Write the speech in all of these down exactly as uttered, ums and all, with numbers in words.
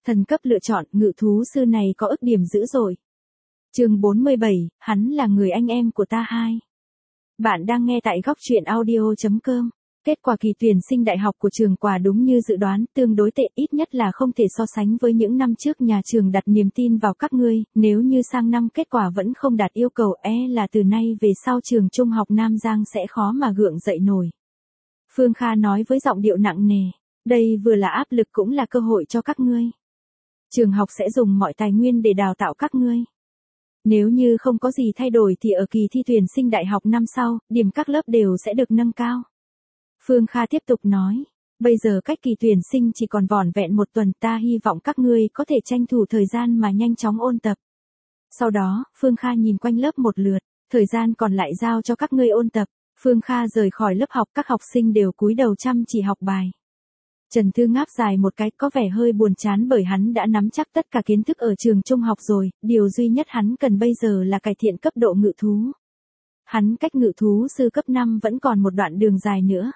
Thần cấp lựa chọn, ngự thú sư này có ức điểm dữ dội. Chương bốn mươi bảy, hắn là người anh em của ta hai. Bạn đang nghe tại góc truyện audio chấm com. Kết quả kỳ tuyển sinh đại học của trường quả đúng như dự đoán, tương đối tệ, ít nhất là không thể so sánh với những năm trước nhà trường đặt niềm tin vào các ngươi, nếu như sang năm kết quả vẫn không đạt yêu cầu e là từ nay về sau trường trung học Nam Giang sẽ khó mà gượng dậy nổi. Phương Kha nói với giọng điệu nặng nề, đây vừa là áp lực cũng là cơ hội cho các ngươi. Trường học sẽ dùng mọi tài nguyên để đào tạo các ngươi. Nếu như không có gì thay đổi thì ở kỳ thi tuyển sinh đại học năm sau, điểm các lớp đều sẽ được nâng cao. Phương Kha tiếp tục nói, bây giờ cách kỳ tuyển sinh chỉ còn vỏn vẹn một tuần, ta hy vọng các ngươi có thể tranh thủ thời gian mà nhanh chóng ôn tập. Sau đó, Phương Kha nhìn quanh lớp một lượt, thời gian còn lại giao cho các ngươi ôn tập. Phương Kha rời khỏi lớp học, các học sinh đều cúi đầu chăm chỉ học bài. Trần Thư ngáp dài một cái, có vẻ hơi buồn chán bởi hắn đã nắm chắc tất cả kiến thức ở trường trung học rồi, điều duy nhất hắn cần bây giờ là cải thiện cấp độ ngự thú. Hắn cách ngự thú sư cấp năm vẫn còn một đoạn đường dài nữa.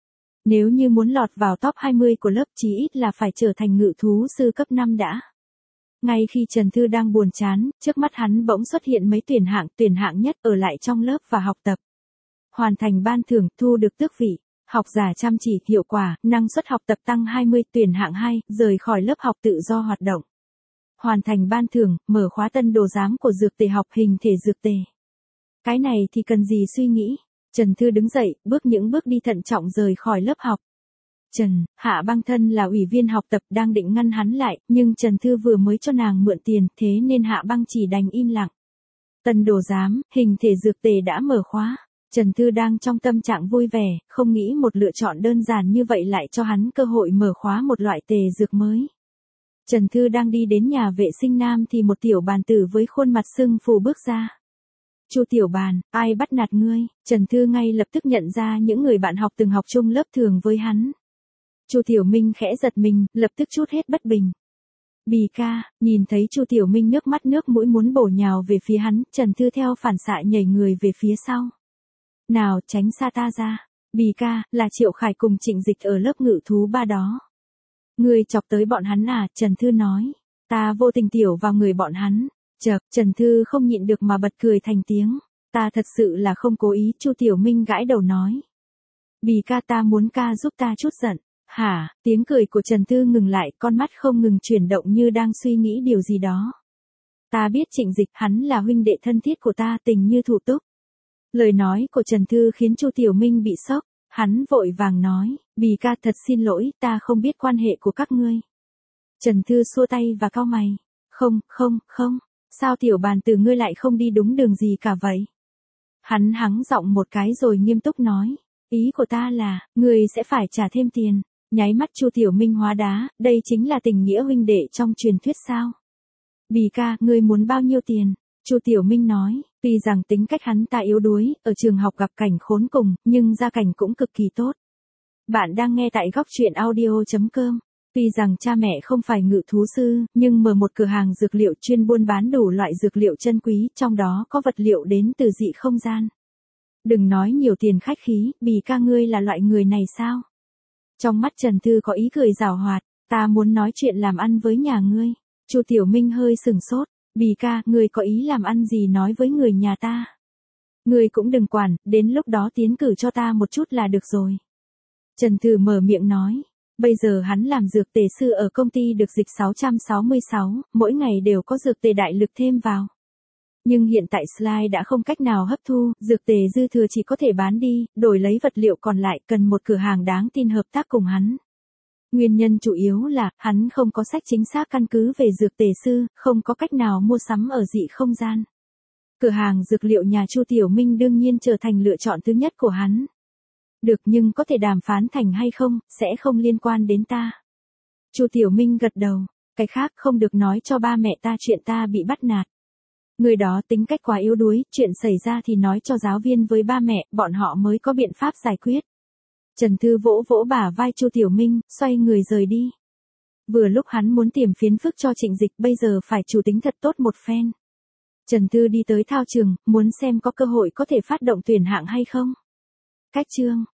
Nếu như muốn lọt vào top hai mươi của lớp chí ít là phải trở thành ngự thú sư cấp năm đã. Ngay khi Trần Thư đang buồn chán, trước mắt hắn bỗng xuất hiện mấy tuyển hạng, tuyển hạng nhất ở lại trong lớp và học tập. Hoàn thành ban thưởng, thu được tước vị. Học giả chăm chỉ, hiệu quả, năng suất học tập tăng hai mươi, tuyển hạng hai, rời khỏi lớp học tự do hoạt động. Hoàn thành ban thưởng, mở khóa tân đồ giám của dược tề học, hình thể dược tề. Cái này thì cần gì suy nghĩ. Trần Thư đứng dậy, bước những bước đi thận trọng rời khỏi lớp học. Trần, Hạ Băng Thân là ủy viên học tập đang định ngăn hắn lại, nhưng Trần Thư vừa mới cho nàng mượn tiền, thế nên Hạ Băng chỉ đành im lặng. Tân đồ giám, hình thể dược tề đã mở khóa. Trần Thư đang trong tâm trạng vui vẻ, không nghĩ một lựa chọn đơn giản như vậy lại cho hắn cơ hội mở khóa một loại tề dược mới. Trần Thư đang đi đến nhà vệ sinh nam thì một tiểu bàn tử với khuôn mặt sưng phù bước ra. Chu tiểu bàn, ai bắt nạt ngươi? Trần Thư ngay lập tức nhận ra những người bạn học từng học chung lớp thường với hắn. Chu Tiểu Minh khẽ giật mình, lập tức trút hết bất bình. Bì ca, nhìn thấy Chu Tiểu Minh nước mắt nước mũi muốn bổ nhào về phía hắn, Trần Thư theo phản xạ nhảy người về phía sau. Nào, tránh xa ta ra. Bì ca, là Triệu Khải cùng Trịnh Dịch ở lớp ngự thú ba đó. Ngươi chọc tới bọn hắn à? Trần Thư nói. Ta vô tình tiểu vào người bọn hắn. Chợt, Trần Thư không nhịn được mà bật cười thành tiếng. Ta thật sự là không cố ý, Chu Tiểu Minh gãi đầu nói. Bì ca, ta muốn ca giúp ta chút giận. Hả? Tiếng cười của Trần Thư ngừng lại, con mắt không ngừng chuyển động như đang suy nghĩ điều gì đó. Ta biết Trịnh Dịch, hắn là huynh đệ thân thiết của ta, tình như thủ túc. Lời nói của Trần Thư khiến Chu Tiểu Minh bị sốc, hắn vội vàng nói, Bì ca thật xin lỗi, ta không biết quan hệ của các ngươi. Trần Thư xua tay và cau mày, không, không, không, sao tiểu bàn từ ngươi lại không đi đúng đường gì cả vậy? Hắn hắng giọng một cái rồi nghiêm túc nói, ý của ta là, ngươi sẽ phải trả thêm tiền. Nháy mắt Chu Tiểu Minh hóa đá, đây chính là tình nghĩa huynh đệ trong truyền thuyết sao? Bì ca, ngươi muốn bao nhiêu tiền? Chu Tiểu Minh nói, tuy rằng tính cách hắn ta yếu đuối, ở trường học gặp cảnh khốn cùng, nhưng gia cảnh cũng cực kỳ tốt. Bạn đang nghe tại góc truyện audio chấm com. Tuy rằng cha mẹ không phải ngự thú sư, nhưng mở một cửa hàng dược liệu chuyên buôn bán đủ loại dược liệu chân quý, trong đó có vật liệu đến từ dị không gian. Đừng nói nhiều tiền khách khí, Bì ca ngươi là loại người này sao? Trong mắt Trần Thư có ý cười giảo hoạt, ta muốn nói chuyện làm ăn với nhà ngươi. Chu Tiểu Minh hơi sừng sốt. Bì ca, ngươi có ý làm ăn gì nói với người nhà ta? Ngươi cũng đừng quản, đến lúc đó tiến cử cho ta một chút là được rồi. Trần Thư mở miệng nói, bây giờ hắn làm dược tề sư ở công ty được dịch sáu trăm sáu mươi sáu, mỗi ngày đều có dược tề đại lực thêm vào. Nhưng hiện tại Slide đã không cách nào hấp thu, dược tề dư thừa chỉ có thể bán đi, đổi lấy vật liệu còn lại, cần một cửa hàng đáng tin hợp tác cùng hắn. Nguyên nhân chủ yếu là, hắn không có sách chính xác căn cứ về dược tề sư, không có cách nào mua sắm ở dị không gian. Cửa hàng dược liệu nhà Chu Tiểu Minh đương nhiên trở thành lựa chọn thứ nhất của hắn. Được, nhưng có thể đàm phán thành hay không, sẽ không liên quan đến ta. Chu Tiểu Minh gật đầu, cái khác không được nói cho ba mẹ ta chuyện ta bị bắt nạt. Người đó tính cách quá yếu đuối, chuyện xảy ra thì nói cho giáo viên với ba mẹ, bọn họ mới có biện pháp giải quyết. Trần Thư vỗ vỗ bả vai Chu Tiểu Minh, xoay người rời đi. Vừa lúc hắn muốn tìm phiền phức cho Trịnh Dịch, bây giờ phải chủ tính thật tốt một phen. Trần Thư đi tới thao trường, muốn xem có cơ hội có thể phát động tuyển hạng hay không. Cách chương